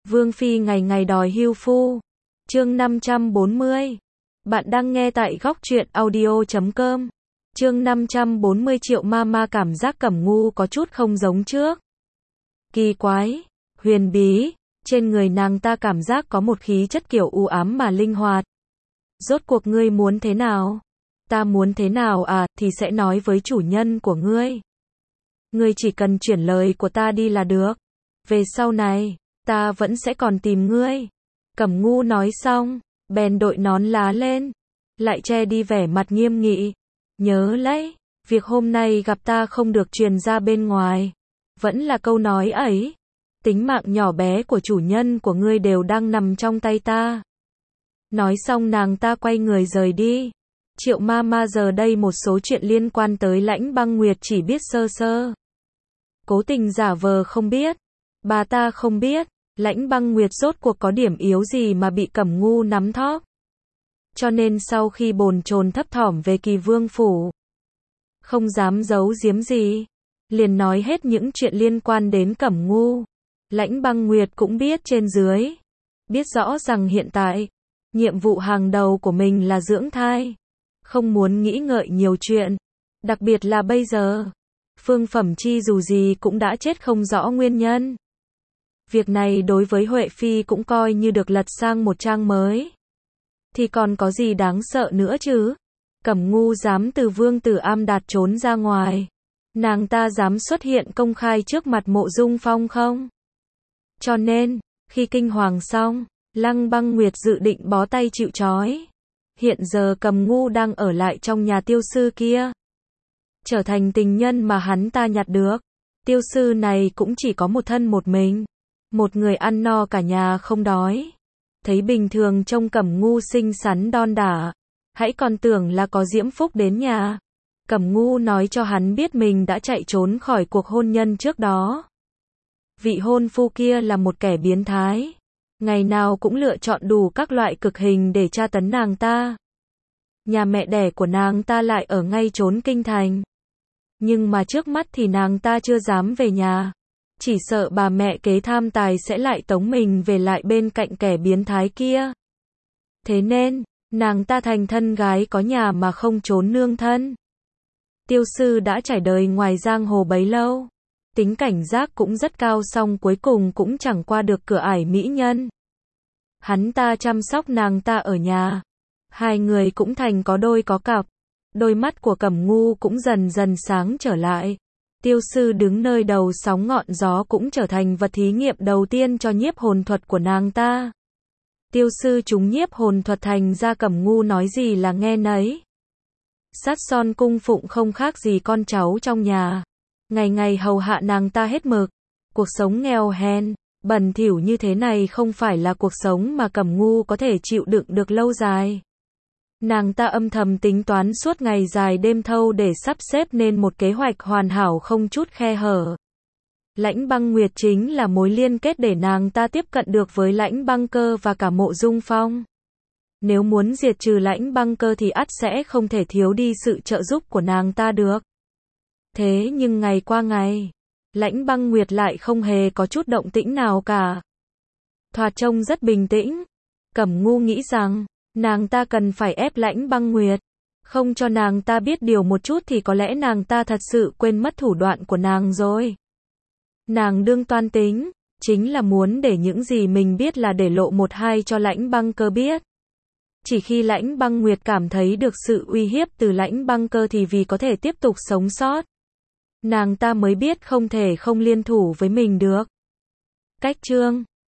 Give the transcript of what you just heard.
Vương Phi ngày ngày đòi hưu phu. Chương 540. Bạn đang nghe tại góc truyện audio.com. Chương 540 Triệu Mama cảm giác Cẩm Ngu có chút không giống trước. Kỳ quái, huyền bí, trên người nàng ta cảm giác có một khí chất kiểu u ám mà linh hoạt. Rốt cuộc ngươi muốn thế nào? Ta muốn thế nào à, thì sẽ nói với chủ nhân của ngươi. Ngươi chỉ cần chuyển lời của ta đi là được. Về sau này, ta vẫn sẽ còn tìm ngươi. Cẩm Ngu nói xong, bèn đội nón lá lên, lại che đi vẻ mặt nghiêm nghị. Nhớ lấy, việc hôm nay gặp ta không được truyền ra bên ngoài. Vẫn là câu nói ấy. Tính mạng nhỏ bé của chủ nhân của ngươi đều đang nằm trong tay ta. Nói xong nàng ta quay người rời đi. Triệu Mama giờ đây một số chuyện liên quan tới Lãnh Băng Nguyệt chỉ biết sơ sơ. Cố tình giả vờ không biết. Bà ta không biết, Lãnh Băng Nguyệt rốt cuộc có điểm yếu gì mà bị Cẩm Ngu nắm thóp. Cho nên sau khi bồn chồn thấp thỏm về Kỳ Vương phủ, không dám giấu giếm gì, liền nói hết những chuyện liên quan đến Cẩm Ngu. Lãnh Băng Nguyệt cũng biết trên dưới, biết rõ rằng hiện tại, nhiệm vụ hàng đầu của mình là dưỡng thai, không muốn nghĩ ngợi nhiều chuyện, đặc biệt là bây giờ, Phương Phẩm Chi dù gì cũng đã chết không rõ nguyên nhân. Việc này đối với Huệ Phi cũng coi như được lật sang một trang mới. Thì còn có gì đáng sợ nữa chứ? Cẩm Ngu dám từ Vương Tử Am Đạt trốn ra ngoài. Nàng ta dám xuất hiện công khai trước mặt Mộ Dung Phong không? Cho nên, khi kinh hoàng xong, Lăng Băng Nguyệt dự định bó tay chịu trói. Hiện giờ Cẩm Ngu đang ở lại trong nhà tiêu sư kia, trở thành tình nhân mà hắn ta nhặt được. Tiêu sư này cũng chỉ có một thân một mình, một người ăn no cả nhà không đói. Thấy bình thường trông Cẩm Ngu xinh xắn đon đả, hãy còn tưởng là có diễm phúc đến nhà. Cẩm Ngu nói cho hắn biết mình đã chạy trốn khỏi cuộc hôn nhân trước đó. Vị hôn phu kia là một kẻ biến thái, ngày nào cũng lựa chọn đủ các loại cực hình để tra tấn nàng ta. Nhà mẹ đẻ của nàng ta lại ở ngay chốn kinh thành. Nhưng mà trước mắt thì nàng ta chưa dám về nhà. Chỉ sợ bà mẹ kế tham tài sẽ lại tống mình về lại bên cạnh kẻ biến thái kia. Thế nên, nàng ta thành thân gái có nhà mà không trốn nương thân. Tiêu sư đã trải đời ngoài giang hồ bấy lâu, tính cảnh giác cũng rất cao, song cuối cùng cũng chẳng qua được cửa ải mỹ nhân. Hắn ta chăm sóc nàng ta ở nhà, hai người cũng thành có đôi có cặp. Đôi mắt của Cẩm Ngu cũng dần dần sáng trở lại. Tiêu sư đứng nơi đầu sóng ngọn gió cũng trở thành vật thí nghiệm đầu tiên cho nhiếp hồn thuật của nàng ta. Tiêu sư trúng nhiếp hồn thuật thành ra Cẩm Ngu nói gì là nghe nấy. Sát son cung phụng không khác gì con cháu trong nhà, ngày ngày hầu hạ nàng ta hết mực. Cuộc sống nghèo hèn, bẩn thỉu như thế này không phải là cuộc sống mà Cẩm Ngu có thể chịu đựng được lâu dài. Nàng ta âm thầm tính toán suốt ngày dài đêm thâu để sắp xếp nên một kế hoạch hoàn hảo không chút khe hở. Lãnh Băng Nguyệt chính là mối liên kết để nàng ta tiếp cận được với Lãnh Băng Cơ và cả Mộ Dung Phong. Nếu muốn diệt trừ Lãnh Băng Cơ thì ắt sẽ không thể thiếu đi sự trợ giúp của nàng ta được. Thế nhưng ngày qua ngày, Lãnh Băng Nguyệt lại không hề có chút động tĩnh nào cả. Thoạt trông rất bình tĩnh. Cẩm Ngu nghĩ rằng nàng ta cần phải ép Lãnh Băng Nguyệt, không cho nàng ta biết điều một chút thì có lẽ nàng ta thật sự quên mất thủ đoạn của nàng rồi. Nàng đương toan tính, chính là muốn để những gì mình biết là để lộ một hai cho Lãnh Băng Cơ biết. Chỉ khi Lãnh Băng Nguyệt cảm thấy được sự uy hiếp từ Lãnh Băng Cơ thì vì có thể tiếp tục sống sót, nàng ta mới biết không thể không liên thủ với mình được. Cách chương